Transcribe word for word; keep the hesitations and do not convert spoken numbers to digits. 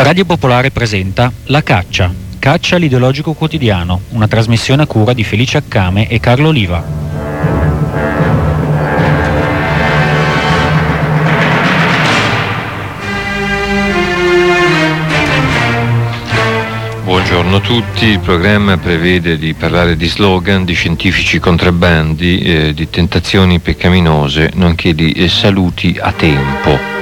Radio Popolare presenta La Caccia, Caccia l'ideologico quotidiano, una trasmissione a cura di Felice Accame e Carlo Oliva. Buongiorno a tutti, il programma prevede di parlare di slogan, di scientifici contrabbandi, eh, di tentazioni peccaminose, nonché di eh, saluti a tempo.